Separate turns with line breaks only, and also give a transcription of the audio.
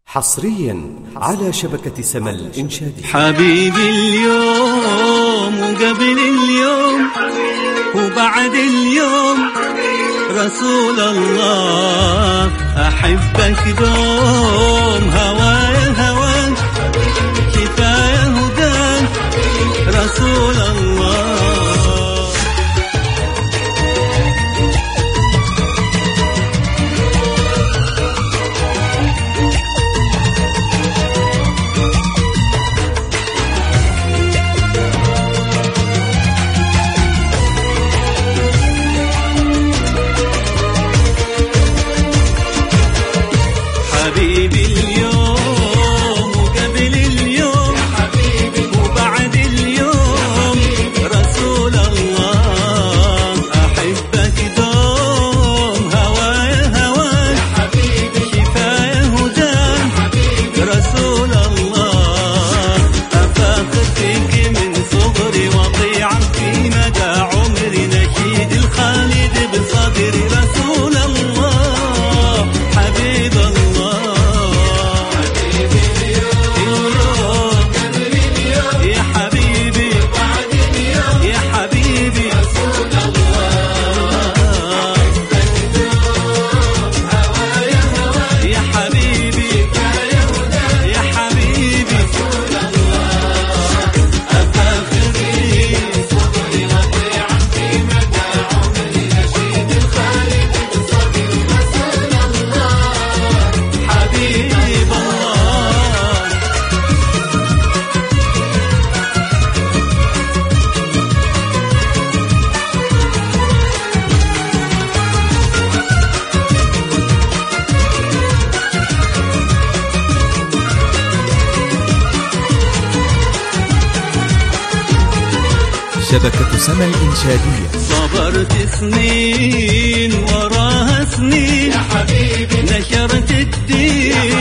حصريا على شبكة سما الإنشادية.
حبيبي اليوم وقبل اليوم وبعد اليوم رسول الله أحبك دوم، هوايا هواك كفاية هداك رسول الله. حبيبي اليوم وقبل اليوم وبعد اليوم رسول الله أحبك دوم، هوايا هواك كفاية هداك رسول الله. أفاخر فيك من صغري وطيعا في مدى عمري، نشيد الخالد بصدري رسول الله حبيب الله.
شبكة سما الإنشادية.
صبرت سنين وراها سنين يا حبيبي، نشرت الدين